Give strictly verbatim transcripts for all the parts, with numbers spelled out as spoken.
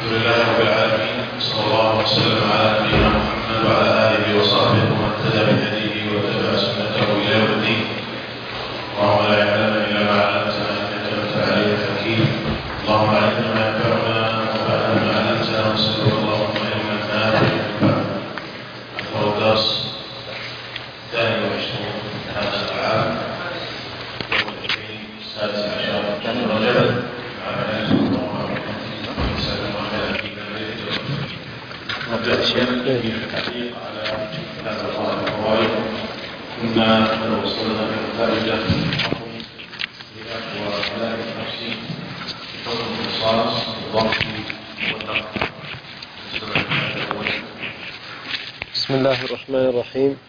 لله رب العالمين، صلى الله وسلم على نبينا محمد وعلى آله وصحبه ومن اهتدى بهديه واتبع سنته إلى يوم الدين. اللهم لا علم لنا إلا ما علمتنا إنك أنت العليم الحكيم. اللهم علمنا ما ينفعنا وانفعنا بما علمتنا ونسألك اللهم علما نافعا ينفعنا. أخبر الدرس الثاني والعشرون من هذا العام، يوم الاثنين السادس عشر من رجب نبدأ الشيخ في التعليق على هذا الفوائد. كنا قد وصلنا بنتائج وخلاف النفسي في حكم القصاص والضبط والنقد. بسم الله الرحمن الرحيم.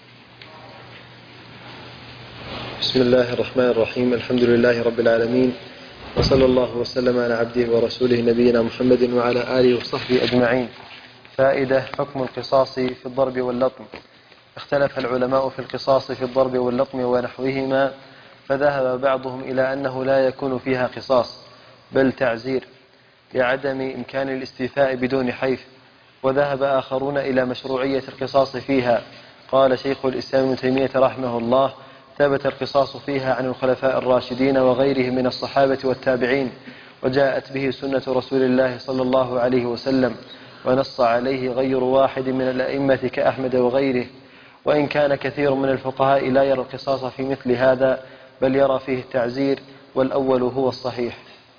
بسم الله الرحمن الرحيم. الحمد لله رب العالمين، وصلى الله وسلم على عبده ورسوله نبينا محمد وعلى آله وصحبه أجمعين. فائدة: حكم القصاص في الضرب واللطم. اختلف العلماء في القصاص في الضرب واللطم ونحوهما، فذهب بعضهم إلى أنه لا يكون فيها قصاص بل تعزير لعدم إمكان الاستيفاء بدون حيف، وذهب آخرون إلى مشروعية القصاص فيها. قال شيخ الإسلام ابن تيمية رحمه الله: ثبت القصاص فيها عن الخلفاء الراشدين وغيرهم من الصحابة والتابعين، وجاءت به سنة رسول الله صلى الله عليه وسلم، ونص عليه غير واحد من الأئمة كأحمد وغيره. وإن كان كثير من الفقهاء لا يرى القصاص في مثل هذا، بل يرى فيه التعزير، والأول هو الصحيح.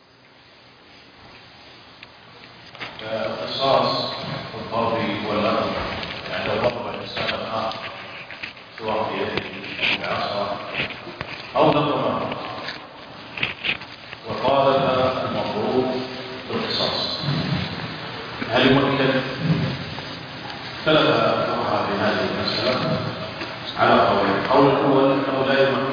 القصاص في الضرب واللطم، يعني لو ضرب الإنسان الآخر سواء بيده بعصا أو لطمه وطالب المضروب بالقصاص، هل يمكن؟ اختلف الفقهاء في هذه المسألة على قولين. القول الأول أنه لا يمكن،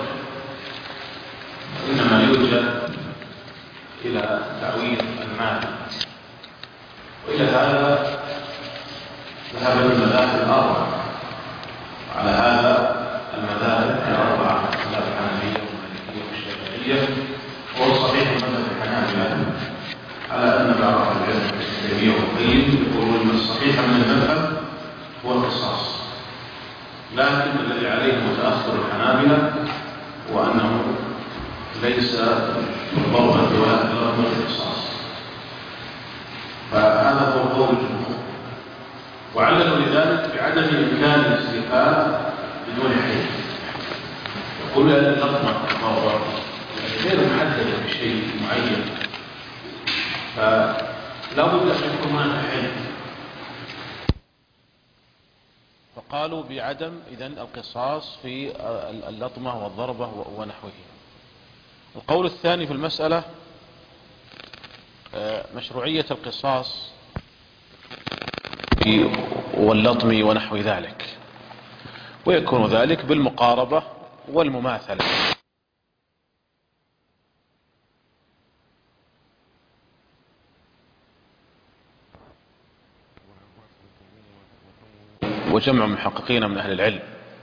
إنما يوجد إلى تعويض المال، وإلى هذا ذهب المذاهب الأربعة. على هذا المذاهب الأربعة، المذاهب الحنفية والمالكية والشافعية، هو صحيح المذهب الحنابلة على أن بعض أهل العلم كالتيمية والقيم يقولون أن الصحيح من المذهب هو القصاص، لكن الذي عليه متأخر الحنابلة هو أنه ليس ضربا ولا ضربا القصاص، فهذا هو قول الجمهور، وعللوا لذلك بعدم إمكان الاستيفاء بدون حيث. يقول أن اللطمة ضربة غير محددة بشيء معين، فلا بد أن يكون هناك حيث، فقالوا بعدم إذن القصاص في اللطمة والضربة ونحوه. القول الثاني في المسألة مشروعية القصاص واللطم ونحو ذلك، ويكون ذلك بالمقاربة والمماثلة. وجمع محققين من أهل العلم،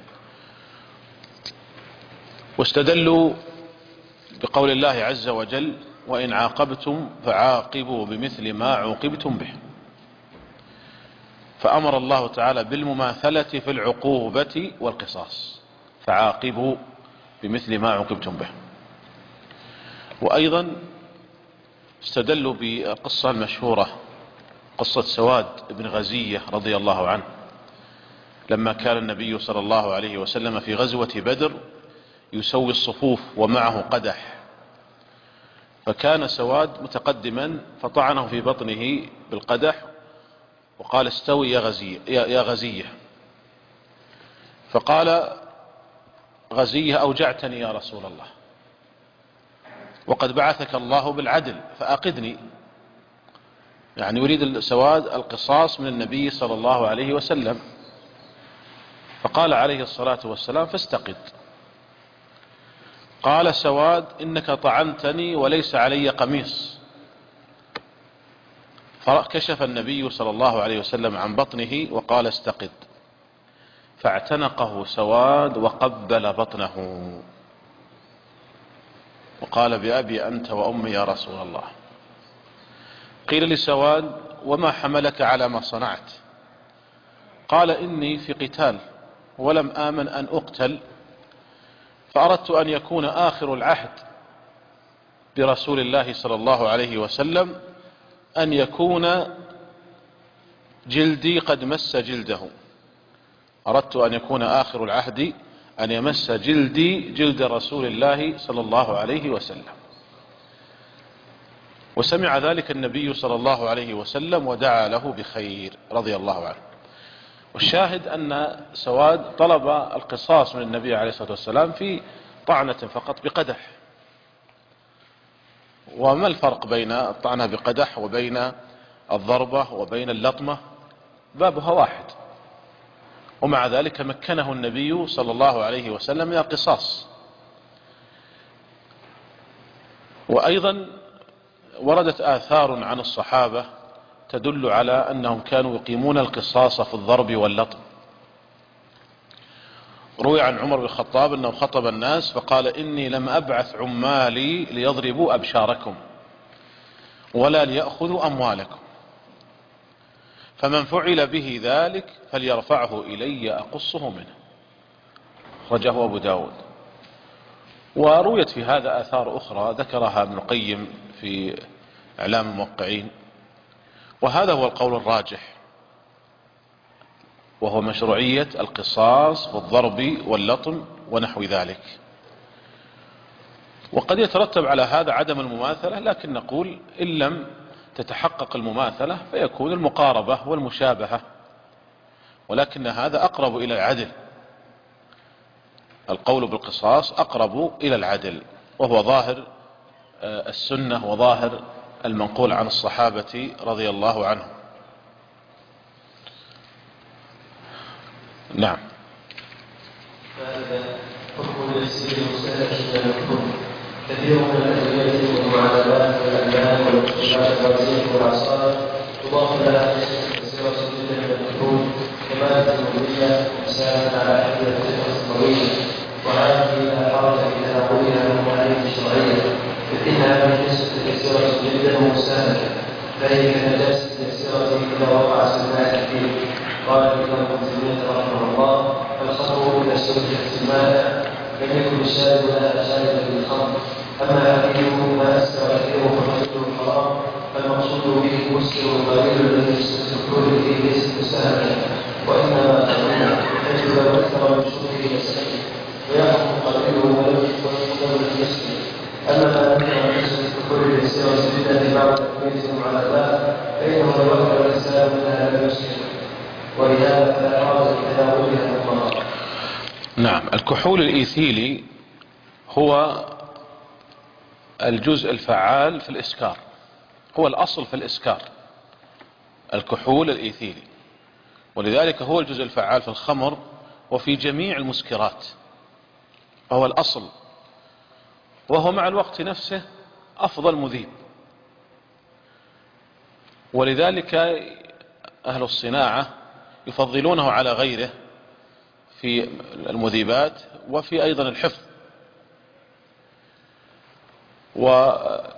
واستدلوا بقول الله عز وجل: وإن عاقبتم فعاقبوا بمثل ما عوقبتم به. فأمر الله تعالى بالمماثلة في العقوبة والقصاص، فعاقبوا بمثل ما عوقبتم به. وأيضا استدلوا بالقصة المشهورة، قصة سواد بن غزية رضي الله عنه، لما كان النبي صلى الله عليه وسلم في غزوة بدر يسوي الصفوف ومعه قدح، فكان سواد متقدما فطعنه في بطنه بالقدح وقال: استوي يا غزية, يا غزية. فقال غزية: أوجعتني يا رسول الله، وقد بعثك الله بالعدل فأقدني. يعني يريد سواد القصاص من النبي صلى الله عليه وسلم. فقال عليه الصلاة والسلام: فاستقد. قال سواد: إنك طعنتني وليس علي قميص. فكشف النبي صلى الله عليه وسلم عن بطنه وقال: استقد. فاعتنقه سواد وقبل بطنه وقال: بأبي أنت وأمي يا رسول الله. قيل لسواد: وما حملك على ما صنعت؟ قال إني في قتال ولم آمن أن أقتل، فأردت أن يكون آخر العهد برسول الله صلى الله عليه وسلم أن يكون جلدي قد مس جلده. أردت أن يكون آخر العهد أن يمس جلدي جلد رسول الله صلى الله عليه وسلم. وسمع ذلك النبي صلى الله عليه وسلم ودعا له بخير رضي الله عنه. والشاهد أن سواد طلب القصاص من النبي عليه الصلاة والسلام في طعنة فقط بقدح. وما الفرق بين الطعنة بقدح وبين الضربة وبين اللطمة؟ بابها واحد. ومع ذلك مكنه النبي صلى الله عليه وسلم من القصاص. وأيضا وردت آثار عن الصحابة تدل على أنهم كانوا يقيمون القصاص في الضرب واللطم. روي عن عمر بن الخطاب أنه خطب الناس فقال: إني لم أبعث عمالي ليضربوا أبشاركم ولا ليأخذوا أموالكم، فمن فعل به ذلك فليرفعه إلي أقصه منه. رجاه أبو داود. ورويت في هذا آثار أخرى ذكرها ابن القيم في إعلام الموقعين، وهذا هو القول الراجح، وهو مشروعية القصاص والضرب واللطم ونحو ذلك. وقد يترتب على هذا عدم المماثلة، لكن نقول إن لم تتحقق المماثلة فيكون المقاربة والمشابهة، ولكن هذا أقرب إلى العدل. القول بالقصاص أقرب إلى العدل، وهو ظاهر السنة وظاهر المنقول عن الصحابة رضي الله عنهم. نعم. فهذا حكم اليسير المسألة من الحكم كثير من الأدوية والمعادلات والألبان والمشتبهات والزيت والعصائر تضاف لها كثيرة جدا من الحكم كمادة مبنية مساعدة على حد الفقه الطويل، وهذه لا حرج في تناولها من المعارف الشرعية، فإنها من نسبة كثيرة جدا ومستهلكة، فهي كنجاسة كثيرة إذا وقع سلمات فيه. قال الإمام ابن تيمية رحمه الله: الخمر إذا استهلكت الماء لم يكن الشارب ولا شارب للخمر، أما حديثه ما أسكر كثيره فقتله حرام، فالمقصود به مسكر قليل الذي يستكثر فيه ليس مستهلكا، وإنما تقول حيث لو أكثر من شربه يسكت ويحكم قليله ولم يكن المسكر. أما ما ذكر من نسبة الكفر اليسيرة جدا لبعض تقويتهم على ذلك فإنه لو أكثر الإنسان منها لم يسكر، ولهذا فلا حرج في تناولها مطلقا. نعم. الكحول الإيثيلي هو الجزء الفعال في الإسكار، هو الأصل في الإسكار الكحول الإيثيلي، ولذلك هو الجزء الفعال في الخمر وفي جميع المسكرات، وهو الأصل، وهو مع الوقت نفسه أفضل مذيب. ولذلك أهل الصناعة يفضلونه على غيره في المذيبات وفي أيضا الحفظ. وإذا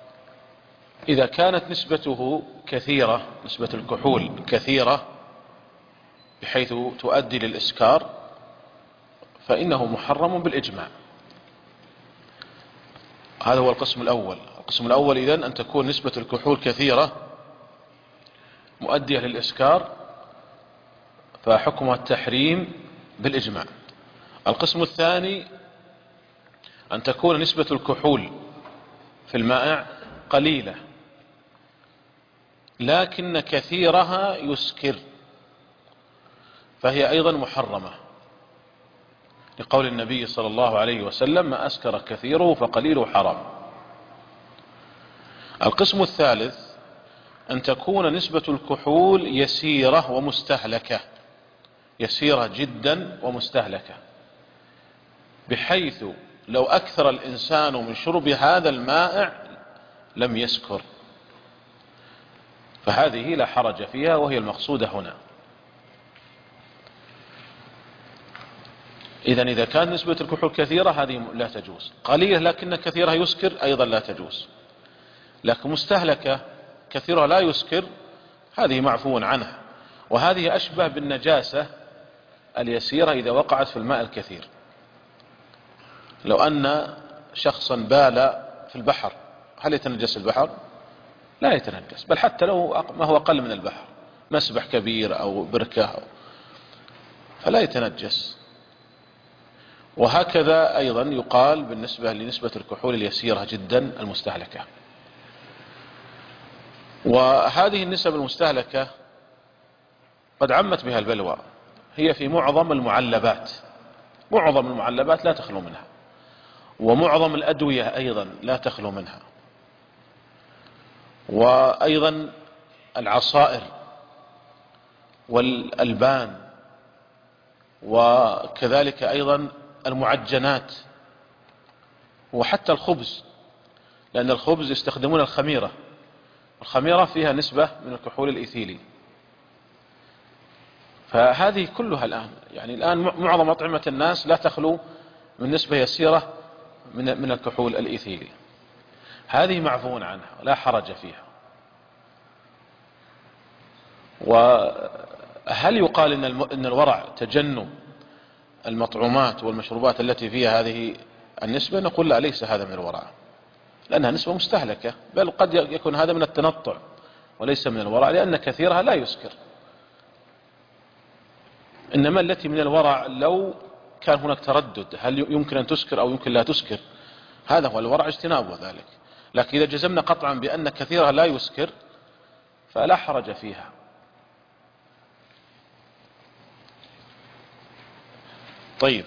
كانت نسبته كثيرة، نسبة الكحول كثيرة بحيث تؤدي للإسكار، فإنه محرم بالإجماع. هذا هو القسم الأول. القسم الأول إذن أن تكون نسبة الكحول كثيرة مؤدية للإسكار، فحكمها التحريم بالإجماع. القسم الثاني أن تكون نسبة الكحول في المائع قليلة لكن كثيرها يسكر، فهي أيضا محرمة، لقول النبي صلى الله عليه وسلم: ما أسكر كثيره فقليله حرام. القسم الثالث أن تكون نسبة الكحول يسيرة ومستهلكة، يسيرة جدا ومستهلكة، بحيث لو أكثر الإنسان من شرب هذا المائع لم يسكر، فهذه لا حرج فيها وهي المقصودة هنا. إذن إذا كان نسبة الكحول كثيرة هذه لا تجوز، قليلة لكن كثيرها يسكر أيضا لا تجوز، لكن مستهلكة كثيرها لا يسكر هذه معفو عنها، وهذه أشبه بالنجاسة اليسيرة إذا وقعت في الماء الكثير. لو أن شخصا بال في البحر هل يتنجس البحر؟ لا يتنجس، بل حتى لو ما هو أقل من البحر، مسبح كبير أو بركة فلا يتنجس. وهكذا أيضا يقال بالنسبة لنسبة الكحول اليسيرة جدا المستهلكة. وهذه النسب المستهلكة قد عمت بها البلوى، هي في معظم المعلبات، معظم المعلبات لا تخلو منها، ومعظم الأدوية أيضا لا تخلو منها، وأيضا العصائر والألبان، وكذلك أيضا المعجنات، وحتى الخبز، لأن الخبز يستخدمون الخميرة، الخميرة فيها نسبة من الكحول الإيثيلي. فهذه كلها الآن يعني الآن معظم أطعمة الناس لا تخلو من نسبة يسيرة من من الكحول الإيثيلي. هذه معفو عنها لا حرج فيها. وهل يقال إن إن الورع تجنب المطعومات والمشروبات التي فيها هذه النسبة؟ نقول لا، ليس هذا من الورع، لأنها نسبة مستهلكة، بل قد يكون هذا من التنطع وليس من الورع، لأن كثيرها لا يسكر. إنما التي من الورع لو كان هناك تردد هل يمكن أن تسكر أو يمكن لا تسكر، هذا هو الورع اجتناب ذلك. لكن إذا جزمنا قطعا بأن كثيرها لا يسكر فلا حرج فيها. طيب،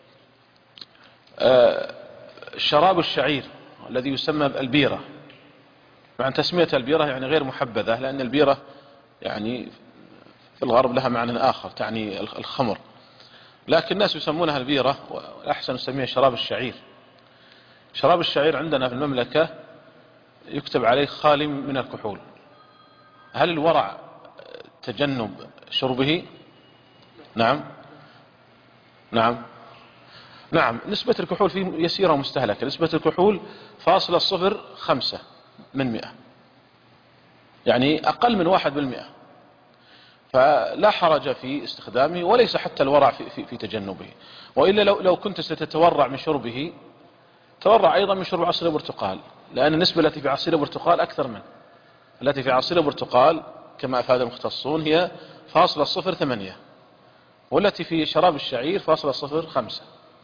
آه شراب الشعير الذي يسمى البيرة، مع تسمية البيرة يعني غير محبذة، لأن البيرة يعني في الغرب لها معنى آخر تعني الخمر، لكن الناس يسمونها البيرة، والأحسن نسميها شراب الشعير. شراب الشعير عندنا في المملكة يكتب عليه خالي من الكحول. هل الورع تجنب شربه؟ نعم نعم نعم نسبة الكحول فيه يسيرة ومستهلكة. نسبة الكحول فاصلة صفر خمسة من مئة، يعني أقل من واحد بالمئة، فلا حرج في استخدامه، وليس حتى الورع في, في, في تجنبه. وإلا لو, لو كنت ستتورع من شربه، تورع أيضا من شرب عصير البرتقال، لأن النسبة التي في عصير البرتقال أكثر منه. التي في عصير البرتقال كما أفاد المختصون هي فاصلة صفر ثمانية، والتي في شراب الشعير فاصلة صفر خمسة.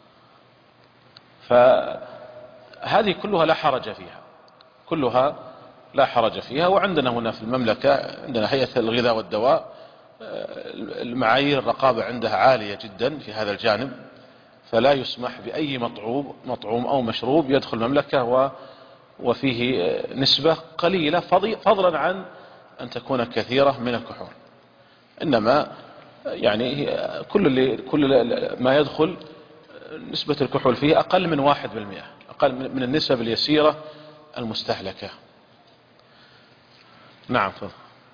فهذه كلها لا حرج فيها، كلها لا حرج فيها. وعندنا هنا في المملكة عندنا هيئة الغذاء والدواء، المعايير الرقابة عندها عالية جدا في هذا الجانب، فلا يسمح بأي مطعوم مطعوم أو مشروب يدخل المملكة و وفيه نسبة قليلة فضلا عن أن تكون كثيرة من الكحول. إنما يعني كل اللي كل ما يدخل نسبة الكحول فيه أقل من واحد بالمئة، أقل من النسب اليسيرة المستهلكة. نعم تفضل.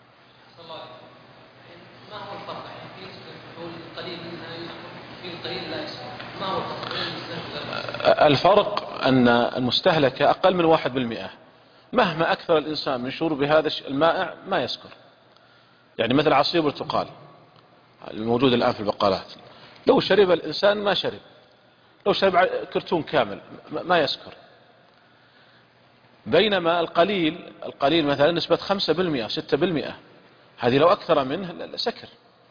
ما هو الفرق في نسبة الكحول القليل منها في القليل لا يسمع؟ ما هو الفرق؟ الفرق أن المستهلكة أقل من واحد بالمئة، مهما أكثر الإنسان من شرب هذا المائع ما يسكر. يعني مثل عصير برتقال الموجود الآن في البقالات، لو شرب الإنسان ما شرب، لو شرب كرتون كامل ما يسكر. بينما القليل القليل مثلا نسبة خمسة بالمئة ستة بالمئة، هذه لو أكثر منه سكر.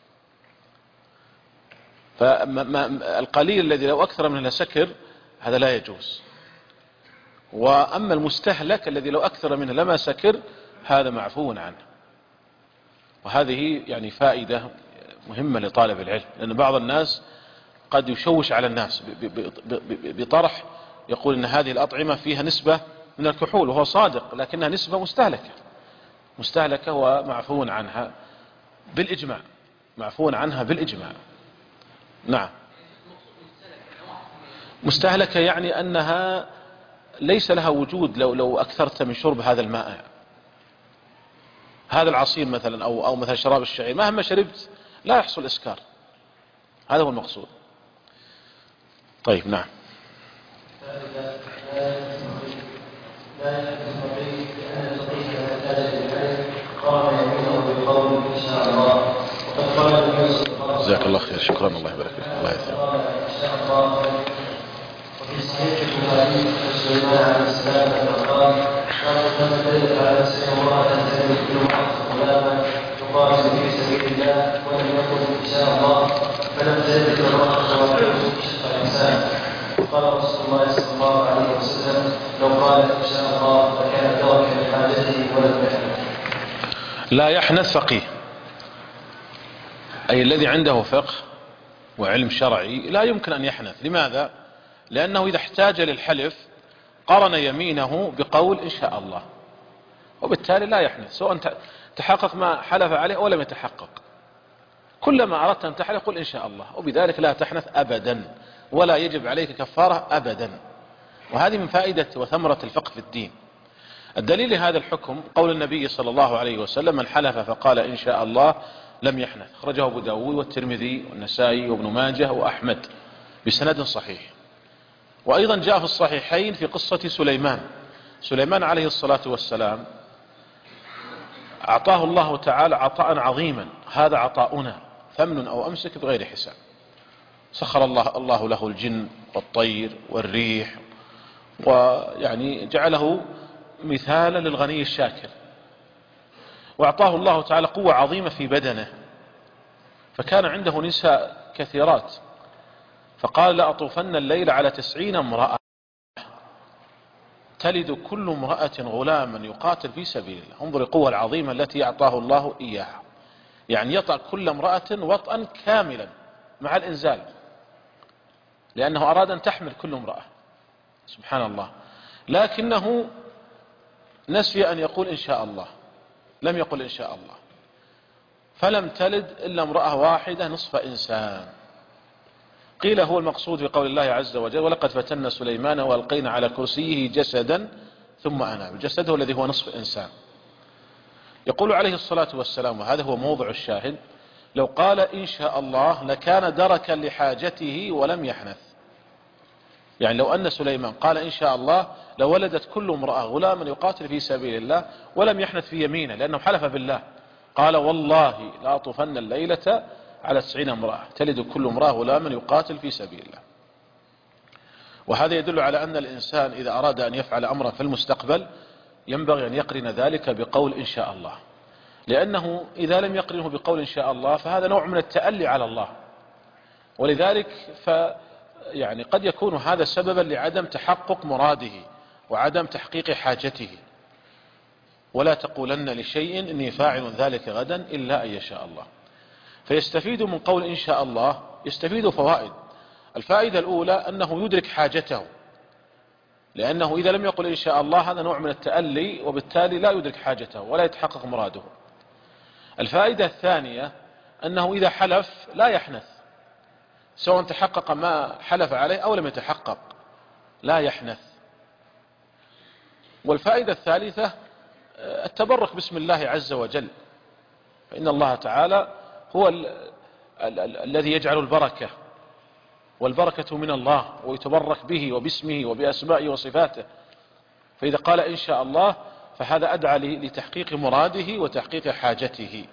فالقليل الذي لو أكثر منه سكر هذا لا يجوز. وأما المستهلك الذي لو أكثر منه لما سكر هذا معفو عنه. وهذه يعني فائدة مهمة لطالب العلم، لأن بعض الناس قد يشوش على الناس بطرح يقول إن هذه الأطعمة فيها نسبة من الكحول، وهو صادق، لكنها نسبة مستهلكة مستهلكة ومعفو عنها بالإجماع، معفو عنها بالإجماع. نعم، مستهلكة يعني أنها ليس لها وجود لو لو أكثرت من شرب هذا المائع، هذا العصير مثلا أو أو مثلا شراب الشعير، مهما شربت لا يحصل إسكار، هذا هو المقصود. طيب نعم. لا يستطيع أن يستطيع أن قال يمينه بالقول جزاك الله خير. شكرا. الله يبارك فيك. الله يثنى. وفي صحيح البخاري سليمان عليه السلام قال قال لما دلت على سيد امرأة تلد كل معرض غلاما يقاتل في سبيل الله ولم يقل ان شاء الله فلم تلد المرأة وتعود شق الانسان. قال رسول الله صلى الله عليه وسلم لو قال ان شاء الله لكان ترك لحاجته ولم يحنث. لا يحنث فقيه، أي الذي عنده فقه وعلم شرعي لا يمكن أن يحنث. لماذا؟ لأنه إذا احتاج للحلف قرن يمينه بقول إن شاء الله، وبالتالي لا يحنث سواء تحقق ما حلف عليه أو لم يتحقق. كلما أردت أن تحلف قل إن شاء الله، وبذلك لا تحنث أبدا ولا يجب عليك كفارة أبدا. وهذه من فائدة وثمرة الفقه في الدين. الدليل لهذا الحكم قول النبي صلى الله عليه وسلم من حلف فقال إن شاء الله لم يحنث، أخرجه أبو داود والترمذي والنسائي وابن ماجه وأحمد بسند صحيح. وأيضا جاء في الصحيحين في قصة سليمان. سليمان عليه الصلاة والسلام أعطاه الله تعالى عطاء عظيما، هذا عطاؤنا فمن أو أمسك بغير حساب. سخر الله, الله له الجن والطير والريح، ويعني جعله مثالا للغني الشاكر. وأعطاه الله تعالى قوة عظيمة في بدنه، فكان عنده نساء كثيرات، فقال لأطوفن الليل على تسعين امرأة تلد كل امرأة غلاما يقاتل في سبيل الله. انظر القوة العظيمة التي أعطاه الله إياها، يعني يطأ كل امرأة وطئا كاملا مع الإنزال، لأنه أراد أن تحمل كل امرأة. سبحان الله. لكنه نسي أن يقول إن شاء الله، لم يقل إن شاء الله، فلم تلد إلا امرأة واحدة نصف إنسان. قيل هو المقصود في قول الله عز وجل ولقد فتنا سليمان وألقينا على كرسيه جسدا ثم أناب. جسده الذي هو نصف إنسان. يقول عليه الصلاة والسلام، وهذا هو موضع الشاهد، لو قال إن شاء الله لكان دركا لحاجته ولم يحنث. يعني لو أن سليمان قال إن شاء الله لولدت كل امرأة غلاما يقاتل في سبيل الله ولم يحنث في يمينه، لأنه حلف بالله. قال والله لا أطوفن الليلة على تسعين امرأة تلد كل امرأة غلاما يقاتل في سبيل الله. وهذا يدل على أن الإنسان إذا أراد أن يفعل أمرا في المستقبل ينبغي أن يقرن ذلك بقول إن شاء الله، لأنه إذا لم يقرنه بقول إن شاء الله فهذا نوع من التألي على الله. ولذلك ف يعني قد يكون هذا سببا لعدم تحقق مراده وعدم تحقيق حاجته. ولا تقولن لشيء إني فاعل ذلك غدا إلا أن يشاء الله. فيستفيد من قول إن شاء الله يستفيد فوائد. الفائدة الأولى أنه يدرك حاجته، لأنه إذا لم يقل إن شاء الله هذا نوع من التألي، وبالتالي لا يدرك حاجته ولا يتحقق مراده. الفائدة الثانية أنه إذا حلف لا يحنث، سواء تحقق ما حلف عليه أو لم يتحقق لا يحنث. والفائدة الثالثة التبرك باسم الله عز وجل، فإن الله تعالى هو ال ال ال الذي يجعل البركة، والبركة من الله، ويتبرك به وباسمه وبأسمائه وصفاته. فإذا قال إن شاء الله فهذا أدعى لتحقيق مراده وتحقيق حاجته.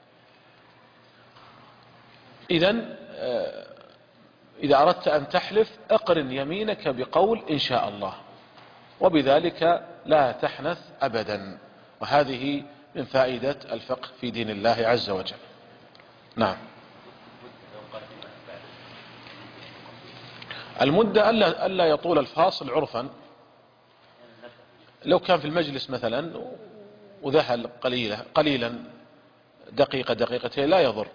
إذن إذا أردت أن تحلف أقرن يمينك بقول إن شاء الله، وبذلك لا تحنث أبدا. وهذه من فائدة الفقه في دين الله عز وجل. نعم. المدة ألا, ألا يطول الفاصل عرفا. لو كان في المجلس مثلا وذهل قليلا قليلا دقيقة دقيقتين لا يضر،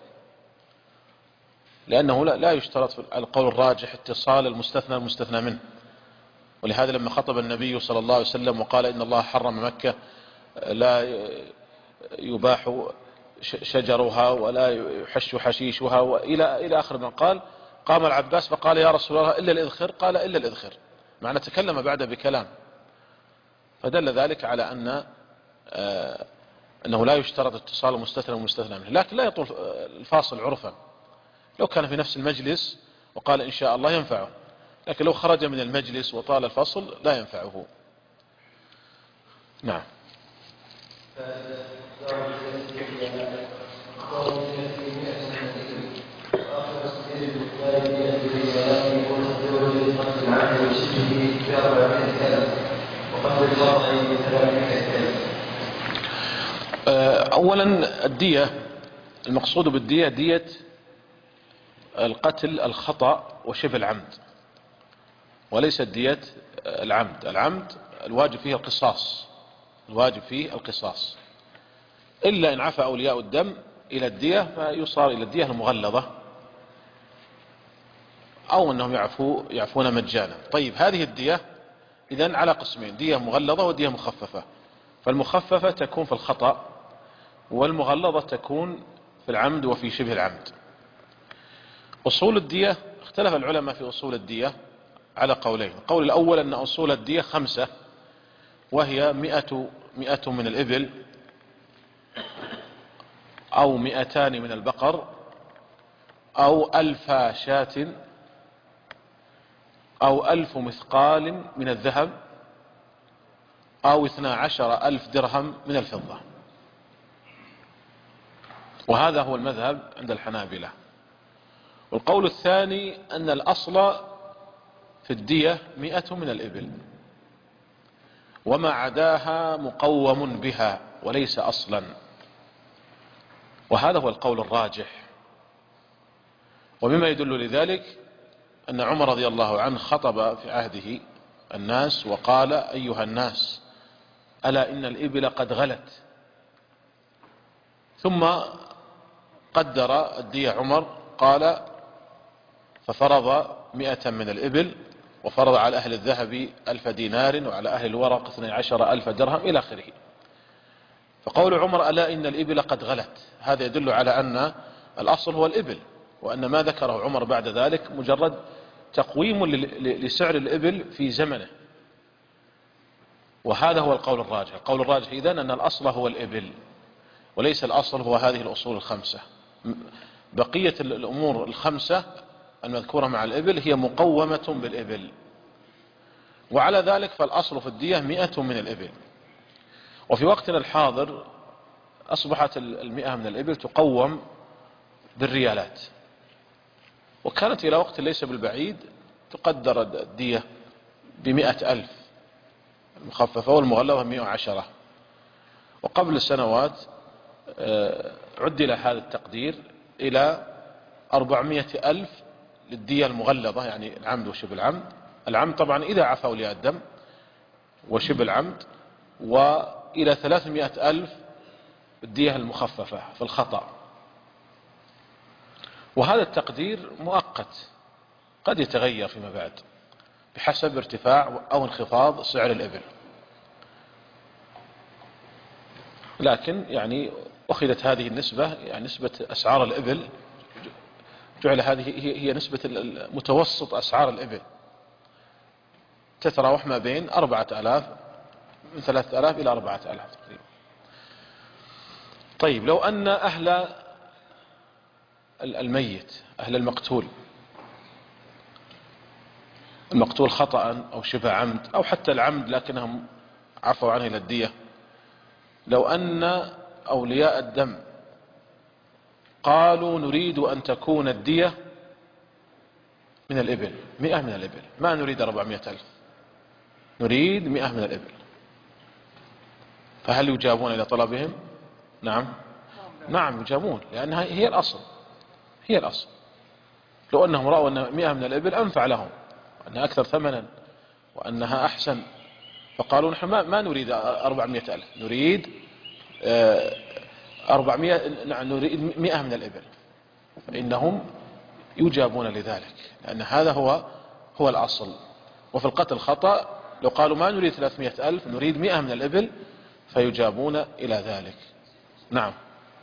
لأنه لا يشترط في القول الراجح اتصال المستثنى المستثنى منه. ولهذا لما خطب النبي صلى الله عليه وسلم وقال إن الله حرم مكة لا يباح شجرها ولا يحش حشيشها وإلى إلى آخر ما قال، قام العباس فقال يا رسول الله إلا الإذخر، قال إلا الإذخر، معنى تكلم بعد بكلام. فدل ذلك على أن آه أنه لا يشترط اتصال المستثنى والمستثنى منه، لكن لا يطول الفاصل عرفا. لو كان في نفس المجلس وقال إن شاء الله ينفعه، لكن لو خرج من المجلس وطال الفصل لا ينفعه. نعم. بالخطأ بسبب كسبه؟ أولا الدية، المقصود بالدية دية القتل الخطأ وشبه العمد، وليست دية العمد. العمد الواجب فيه القصاص، الواجب فيه القصاص، إلا إن عفى أولياء الدم إلى الدية فيصار إلى الدية المغلظة، أو أنهم يعفو يعفون مجانا. طيب هذه الدية إذن على قسمين، دية مغلظة ودية مخففة. فالمخففة تكون في الخطأ، والمغلظة تكون في العمد وفي شبه العمد. أصول الدية اختلف العلماء في أصول الدية على قولين. القول الأول أن أصول الدية خمسة، وهي مئة, مئة من الإبل، أو مئتان من البقر، أو ألف شاة، أو ألف مثقال من الذهب، أو اثنا عشر ألف درهم من الفضة. وهذا هو المذهب عند الحنابلة. والقول الثاني أن الأصل في الدية مئة من الإبل، وما عداها مقوم بها وليس أصلا، وهذا هو القول الراجح. ومما يدل لذلك أن عمر رضي الله عنه خطب في عهده الناس وقال: أيها الناس، ألا إن الإبل قد غلت. ثم قدر الدية عمر، قال: ففرض مئة من الإبل، وفرض على أهل الذهب ألف دينار، وعلى أهل الورق اثني عشر ألف درهم إلى آخره. فقول عمر: ألا إن الإبل قد غلت، هذا يدل على أن الأصل هو الإبل، وأن ما ذكره عمر بعد ذلك مجرد تقويم لسعر الإبل في زمنه. وهذا هو القول الراجح. القول الراجح إذن أن الأصل هو الإبل، وليس الأصل هو هذه الأصول الخمسة. بقية الأمور الخمسة المذكورة مع الإبل هي مقومة بالإبل، وعلى ذلك فالأصل في الدية مئة من الإبل. وفي وقتنا الحاضر أصبحت المئة من الإبل تقوم بالريالات، وكانت إلى وقت ليس بالبعيد تقدر الدية بمئة ألف المخففة، والمغلظة مئة وعشرة. وقبل سنوات عدل هذا التقدير إلى أربعمائة ألف للدية المغلظة، يعني العمد وشبه العمد. العمد طبعا إذا عفى أولياء الدم، وشبه العمد، وإلى ثلاثمائة ألف الدية المخففة في الخطأ. وهذا التقدير مؤقت، قد يتغير فيما بعد بحسب ارتفاع أو انخفاض سعر الإبل، لكن يعني أخذت هذه النسبة، يعني نسبة أسعار الإبل، جعل هذه هي نسبة متوسط أسعار الإبل، تتراوح ما بين أربعة آلاف، من ثلاثة آلاف إلى أربعة آلاف تقريبا. طيب لو أن أهل الميت، أهل المقتول، المقتول خطأ أو شبه عمد أو حتى العمد لكنهم عفوا عنه إلى الدية، لو أن أولياء الدم قالوا نريد أن تكون الدية من الإبل، مئة من الإبل، ما نريد أربعمائة ألف، نريد مئة من الإبل، فهل يجابون إلى طلبهم؟ نعم نعم يجابون، لأنها هي الأصل، هي الأصل. لو أنهم رأوا أن مئة من الإبل أنفع لهم، وأنها أكثر ثمنا، وأنها أحسن، فقالوا نحن ما نريد أربعمائة ألف، نريد أربعمائة، نعم نريد مئة من الإبل، فإنهم يجابون لذلك، لأن هذا هو هو الأصل. وفي القتل خطأ لو قالوا ما نريد ثلاثمائة ألف، نريد مئة من الإبل، فيجابون إلى ذلك. نعم.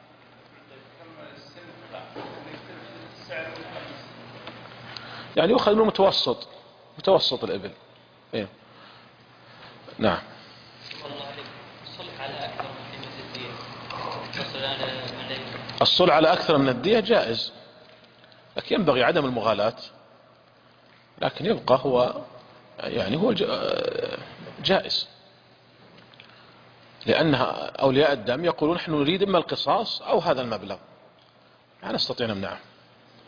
يعني يؤخذ من متوسط متوسط الإبل. إيه؟ نعم. الصلح على أكثر من الدية جائز، لكن ينبغي عدم المغالاة، لكن يبقى هو يعني هو جائز، لأنها أولياء الدم يقولون نحن نريد إما القصاص أو هذا المبلغ، لا نستطيع نمنعه،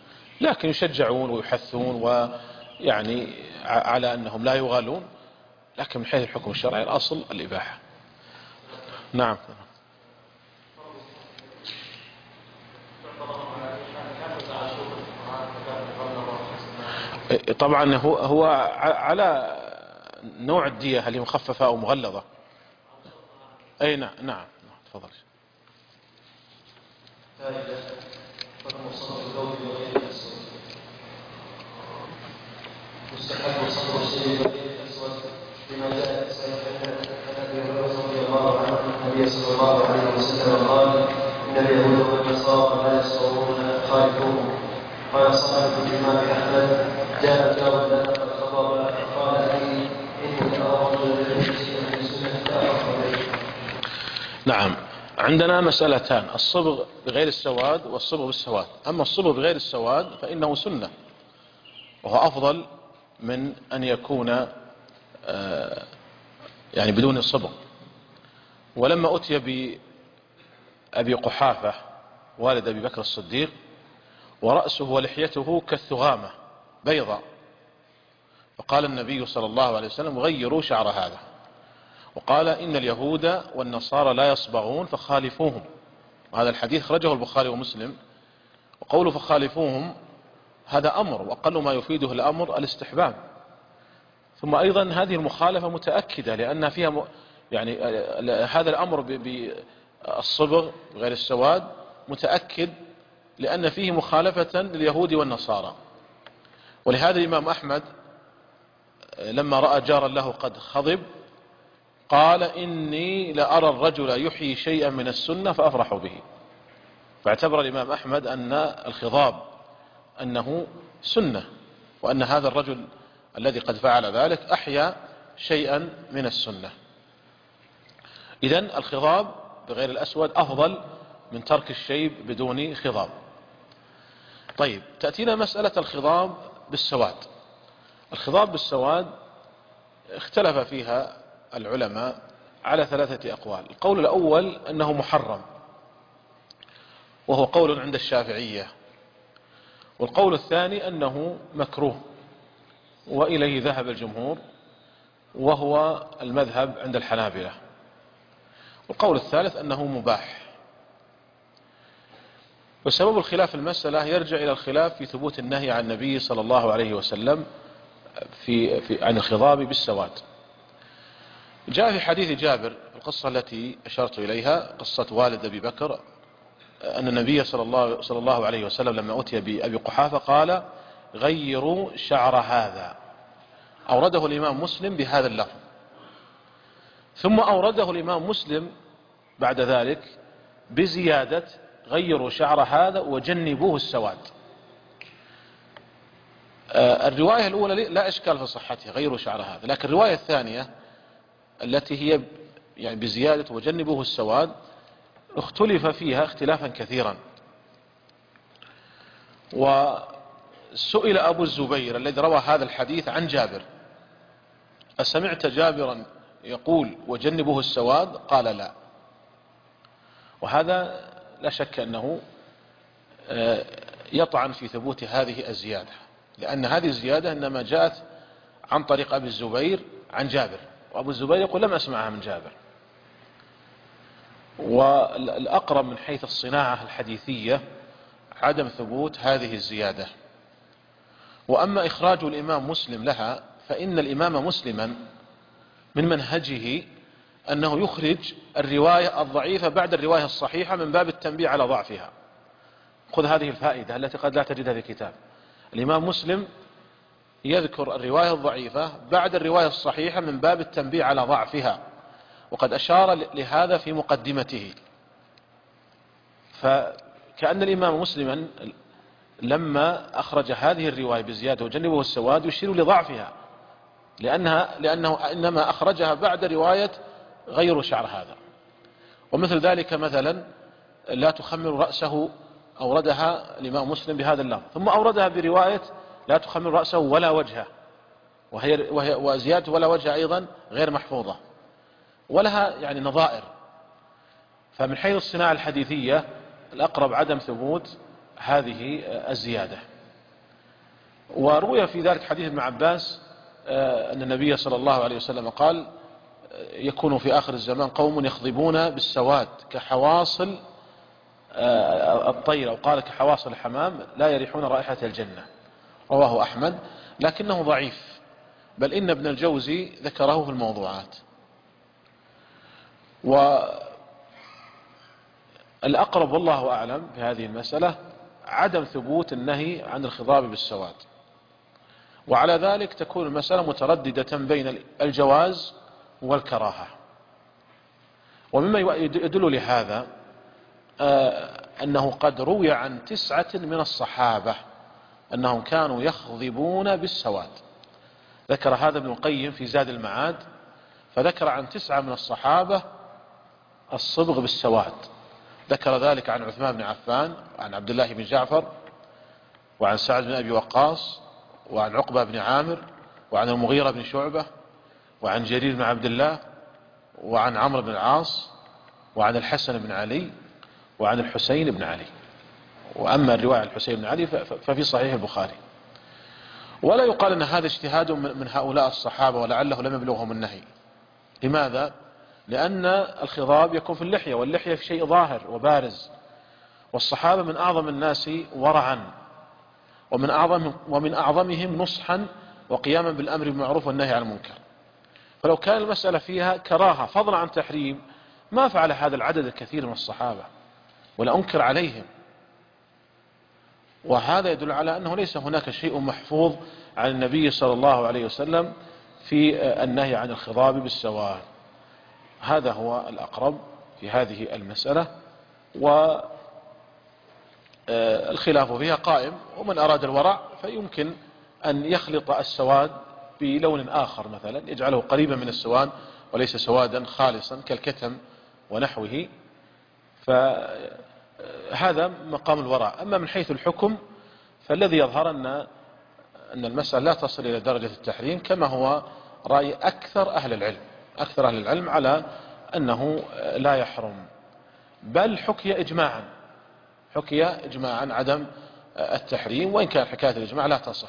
لكن يشجعون ويحثون ويعني على أنهم لا يغالون، لكن من حيث الحكم الشرعي الأصل الإباحة. نعم. طبعا هو هو على نوع الدية، هل هي مخففة أو مغلظة؟ أي نعم نعم تفضل. مستحب صبر الشيء الأسود بما جاء في صحيح أبي هريرة رضي الله عنه أن النبي صلى الله عليه وسلم قال إن اليهود والنصارى لا يصبرون خالفوهم. قال صاحب الإمام أحمد جاء جار لنا فخطب فقال أبي إني أرى رجلا شيئا من سنة فأخذ به. نعم، عندنا مسألتان: الصبغ بغير السواد والصبغ بالسواد. أما الصبغ بغير السواد فإنه سنة، وهو أفضل من أن يكون يعني بدون الصبغ. ولما أتي بأبي قحافة والد أبي بكر الصديق ورأسه ولحيته كالثغامة بيضاء، فقال النبي صلى الله عليه وسلم: غيروا شعر هذا. وقال: إن اليهود والنصارى لا يصبغون فخالفوهم. وهذا الحديث خرجه البخاري ومسلم. وقوله فخالفوهم هذا أمر، وأقل ما يفيده الأمر الاستحباب. ثم أيضا هذه المخالفة متأكدة، لأن فيها م... يعني هذا الأمر بالصبغ غير السواد متأكد، لأن فيه مخالفة لليهود والنصارى. ولهذا الإمام أحمد لما رأى جارا له قد خضب قال: إني لأرى الرجل يحيي شيئا من السنة فأفرح به. فاعتبر الإمام أحمد أن الخضاب أنه سنة، وأن هذا الرجل الذي قد فعل ذلك أحيا شيئا من السنة. إذن الخضاب بغير الأسود أفضل من ترك الشيب بدون خضاب. طيب، تأتينا مسألة الخضاب بالسواد. الخضاب بالسواد اختلف فيها العلماء على ثلاثة أقوال. القول الأول أنه محرم، وهو قول عند الشافعية. والقول الثاني أنه مكروه، وإليه ذهب الجمهور، وهو المذهب عند الحنابلة. والقول الثالث أنه مباح. وسبب الخلاف المسألة يرجع إلى الخلاف في ثبوت النهي عن النبي صلى الله عليه وسلم في, في عن الخضاب بالسواد. جاء في حديث جابر القصة التي أشرت إليها، قصة والد أبي بكر، أن النبي صلى الله, صلى الله عليه وسلم لما أتي بأبي قحافة قال: غيروا شعر هذا. أورده الإمام مسلم بهذا اللفظ، ثم أورده الإمام مسلم بعد ذلك بزيادة: غيروا شعر هذا وجنبوه السواد. الرواية الأولى لا إشكال في صحتها، غيروا شعر هذا، لكن الرواية الثانية التي هي يعني بزيادة وجنبوه السواد اختلف فيها اختلافا كثيرا. وسئل أبو الزبير الذي روى هذا الحديث عن جابر: أسمعت جابرا يقول وجنبوه السواد؟ قال: لا. وهذا لا شك أنه يطعن في ثبوت هذه الزيادة، لأن هذه الزيادة إنما جاءت عن طريق أبي الزبير عن جابر، وأبو الزبير يقول: لم أسمعها من جابر. والأقرب من حيث الصناعة الحديثية عدم ثبوت هذه الزيادة. وأما إخراج الإمام مسلم لها فإن الإمام مسلما من منهجه أنه يخرج الرواية الضعيفة بعد الرواية الصحيحة من باب التنبيه على ضعفها. خذ هذه الفائدة التي قد لا تجدها في الكتاب. الإمام مسلم يذكر الرواية الضعيفة بعد الرواية الصحيحة من باب التنبيه على ضعفها، وقد أشار لهذا في مقدمته. فكأن الإمام مسلما لما أخرج هذه الرواية بزيادة وجنبه السواد يشير لضعفها، لأنها لأنه إنما أخرجها بعد رواية غير شعر هذا. ومثل ذلك مثلا لا تخمر رأسه أوردها الإمام مسلم بهذا اللفظ، ثم أوردها برواية لا تخمر رأسه ولا وجهه، وهي, وهي وزيادة ولا وجه أيضا غير محفوظة، ولها يعني نظائر. فمن حيث الصناعة الحديثية الأقرب عدم ثبوت هذه الزيادة. وروي في ذلك حديث ابن عباس أن النبي صلى الله عليه وسلم قال يكون في آخر الزمان قوم يخضبون بالسواد كحواصل الطير، أو قال كحواصل الحمام لا يريحون رائحة الجنة. رواه أحمد، لكنه ضعيف، بل إن ابن الجوزي ذكره في الموضوعات. والأقرب والله أعلم في هذه المسألة عدم ثبوت النهي عن الخضاب بالسواد، وعلى ذلك تكون المسألة مترددة بين الجواز والكراهة. ومما يدل لهذا أنه قد روي عن تسعة من الصحابة أنهم كانوا يخضبون بالسواد. ذكر هذا ابن القيم في زاد المعاد، فذكر عن تسعة من الصحابة الصبغ بالسواد. ذكر ذلك عن عثمان بن عفان، وعن عبد الله بن جعفر، وعن سعد بن أبي وقاص، وعن عقبة بن عامر، وعن المغيرة بن شعبة، وعن جرير بن عبد الله، وعن عمرو بن العاص، وعن الحسن بن علي، وعن الحسين بن علي. وأما الرواية الحسين بن علي ففي صحيح البخاري. ولا يقال أن هذا اجتهاد من هؤلاء الصحابة ولعله لم يبلغهم النهي. لماذا؟ لأن الخضاب يكون في اللحية، واللحية في شيء ظاهر وبارز، والصحابة من أعظم الناس ورعا، ومن أعظم ومن أعظمهم نصحا وقياما بالأمر بالمعروف والنهي عن المنكر. فلو كان المسألة فيها كراهة فضلا عن تحريم ما فعل هذا العدد الكثير من الصحابة ولا أنكر عليهم. وهذا يدل على أنه ليس هناك شيء محفوظ عن النبي صلى الله عليه وسلم في النهي عن الخضاب بالسواد. هذا هو الأقرب في هذه المسألة، والخلاف فيها قائم. ومن أراد الورع فيمكن أن يخلط السواد بلون آخر، مثلا يجعله قريبا من السواد وليس سوادا خالصا كالكتم ونحوه، فهذا مقام الورع. أما من حيث الحكم فالذي يظهر أن أن المسألة لا تصل إلى درجة التحريم، كما هو رأي أكثر أهل العلم أكثر أهل العلم على أنه لا يحرم، بل حكي إجماعا حكي إجماعا عدم التحريم، وإن كان حكاية الإجماع لا تصح.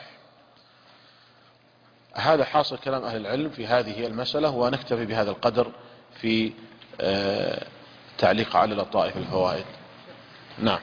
هذا حاصل كلام أهل العلم في هذه المسألة، ونكتفي بهذا القدر في تعليق على لطائف الفوائد. نعم.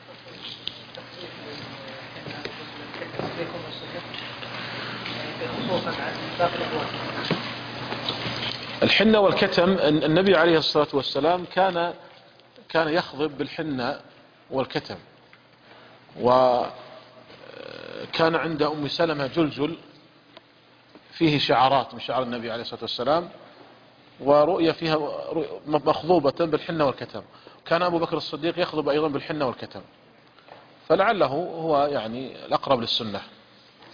الحنة والكتم، النبي عليه الصلاة والسلام كان كان يخضب بالحنة والكتم، وكان عند أم سلمة جلجل فيه شعارات من شعار النبي عليه الصلاة والسلام، ورؤية فيها مخضوبة بالحنة والكتم. كان أبو بكر الصديق يخضب أيضا بالحنة والكتم، فلعله هو يعني الأقرب للسنة.